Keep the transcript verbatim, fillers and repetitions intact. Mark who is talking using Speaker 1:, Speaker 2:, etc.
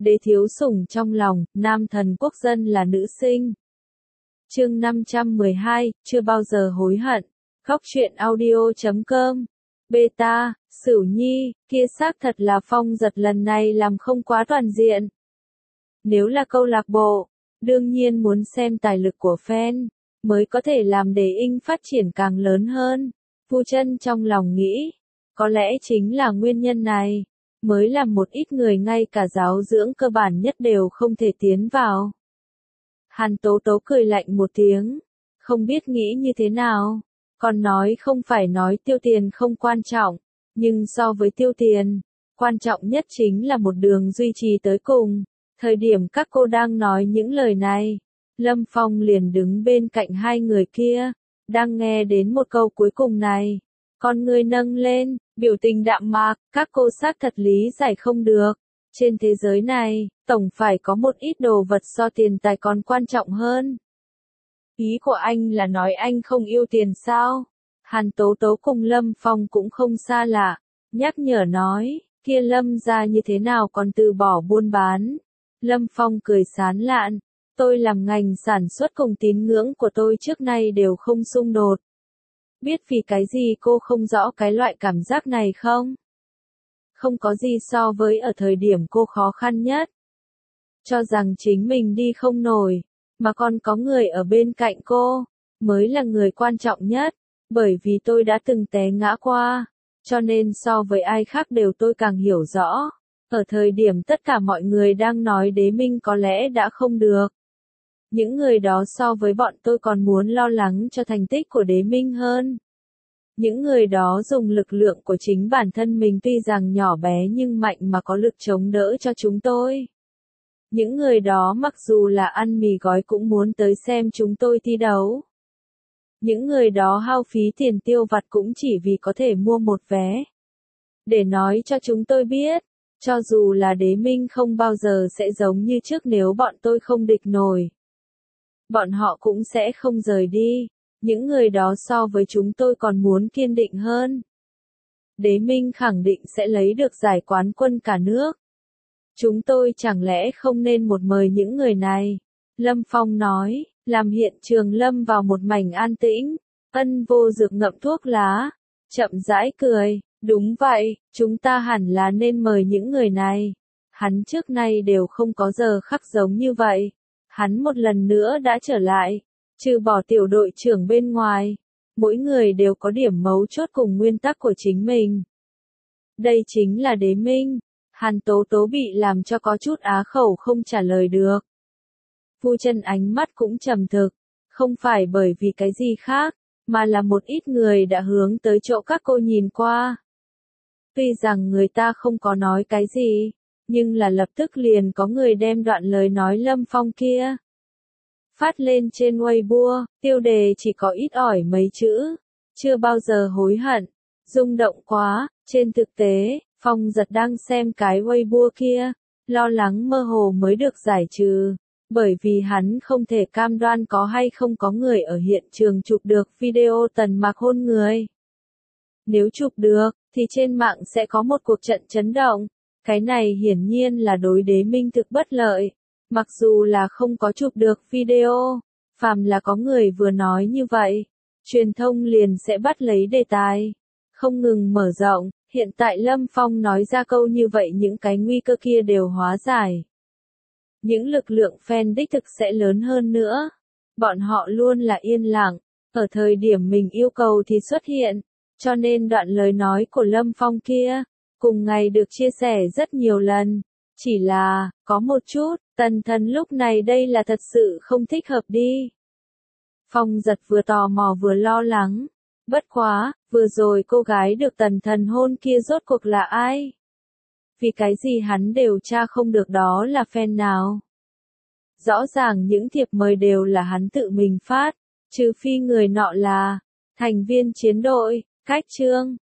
Speaker 1: đế thiếu sủng trong lòng, nam thần quốc dân là nữ sinh. Chương năm trăm mười hai, chưa bao giờ hối hận. Góc truyện audio chấm com. Beta, Sửu Nhi, kia xác thật là Phong Giật lần này làm không quá toàn diện. Nếu là câu lạc bộ, đương nhiên muốn xem tài lực của fan, mới có thể làm Đế Inh phát triển càng lớn hơn. Vu Chân trong lòng nghĩ, có lẽ chính là nguyên nhân này, mới làm một ít người ngay cả giáo dưỡng cơ bản nhất đều không thể tiến vào. Hàn Tố Tố cười lạnh một tiếng, không biết nghĩ như thế nào, còn nói không phải nói tiêu tiền không quan trọng, nhưng so với tiêu tiền, quan trọng nhất chính là một đường duy trì tới cùng. Thời điểm các cô đang nói những lời này, Lâm Phong liền đứng bên cạnh hai người kia, đang nghe đến một câu cuối cùng này. Con người nâng lên, biểu tình đạm mạc, các cô xác thật lý giải không được. Trên thế giới này, tổng phải có một ít đồ vật so tiền tài còn quan trọng hơn. Ý của anh là nói anh không yêu tiền sao? Hàn Tố Tố cùng Lâm Phong cũng không xa lạ, nhắc nhở nói, kia Lâm ra như thế nào còn từ bỏ buôn bán. Lâm Phong cười sán lạn, tôi làm ngành sản xuất cùng tín ngưỡng của tôi trước nay đều không xung đột. Biết vì cái gì cô không rõ cái loại cảm giác này không? Không có gì so với ở thời điểm cô khó khăn nhất. Cho rằng chính mình đi không nổi, mà còn có người ở bên cạnh cô, mới là người quan trọng nhất, bởi vì tôi đã từng té ngã qua, cho nên so với ai khác đều tôi càng hiểu rõ. Ở thời điểm tất cả mọi người đang nói Đế Minh có lẽ đã không được. Những người đó so với bọn tôi còn muốn lo lắng cho thành tích của Đế Minh hơn. Những người đó dùng lực lượng của chính bản thân mình tuy rằng nhỏ bé nhưng mạnh mà có lực chống đỡ cho chúng tôi. Những người đó mặc dù là ăn mì gói cũng muốn tới xem chúng tôi thi đấu. Những người đó hao phí tiền tiêu vặt cũng chỉ vì có thể mua một vé. Để nói cho chúng tôi biết, cho dù là Đế Minh không bao giờ sẽ giống như trước nếu bọn tôi không địch nổi. Bọn họ cũng sẽ không rời đi, những người đó so với chúng tôi còn muốn kiên định hơn. Đế Minh khẳng định sẽ lấy được giải quán quân cả nước. Chúng tôi chẳng lẽ không nên một mời những người này? Lâm Phong nói, làm hiện trường lâm vào một mảnh an tĩnh. Ân Vô Dược ngậm thuốc lá, chậm rãi cười, đúng vậy, chúng ta hẳn là nên mời những người này. Hắn trước nay đều không có giờ khắc giống như vậy. Hắn một lần nữa đã trở lại, trừ bỏ tiểu đội trưởng bên ngoài, mỗi người đều có điểm mấu chốt cùng nguyên tắc của chính mình. Đây chính là Đế Minh. Hàn Tố Tố bị làm cho có chút á khẩu không trả lời được. Vu Chân ánh mắt cũng trầm thực, không phải bởi vì cái gì khác, mà là một ít người đã hướng tới chỗ các cô nhìn qua. Tuy rằng người ta không có nói cái gì, nhưng là lập tức liền có người đem đoạn lời nói Lâm Phong kia phát lên trên Weibo, tiêu đề chỉ có ít ỏi mấy chữ, chưa bao giờ hối hận, rung động quá. Trên thực tế, Phong Giật đang xem cái Weibo kia, lo lắng mơ hồ mới được giải trừ, bởi vì hắn không thể cam đoan có hay không có người ở hiện trường chụp được video Tần Mạc hôn người. Nếu chụp được, thì trên mạng sẽ có một cuộc trận chấn động. Cái này hiển nhiên là đối Đế Minh thực bất lợi. Mặc dù là không có chụp được video, phàm là có người vừa nói như vậy, truyền thông liền sẽ bắt lấy đề tài, không ngừng mở rộng. Hiện tại Lâm Phong nói ra câu như vậy những cái nguy cơ kia đều hóa giải. Những lực lượng fan đích thực sẽ lớn hơn nữa. Bọn họ luôn là yên lặng, ở thời điểm mình yêu cầu thì xuất hiện, cho nên đoạn lời nói của Lâm Phong kia, cùng ngày được chia sẻ rất nhiều lần. Chỉ là, có một chút, Tần Thần lúc này đây là thật sự không thích hợp đi. Phong Giật vừa tò mò vừa lo lắng. Bất quá, vừa rồi cô gái được Tần Thần hôn kia rốt cuộc là ai? Vì cái gì hắn đều tra không được đó là fan nào? Rõ ràng những thiệp mời đều là hắn tự mình phát, trừ phi người nọ là thành viên chiến đội. Cách chương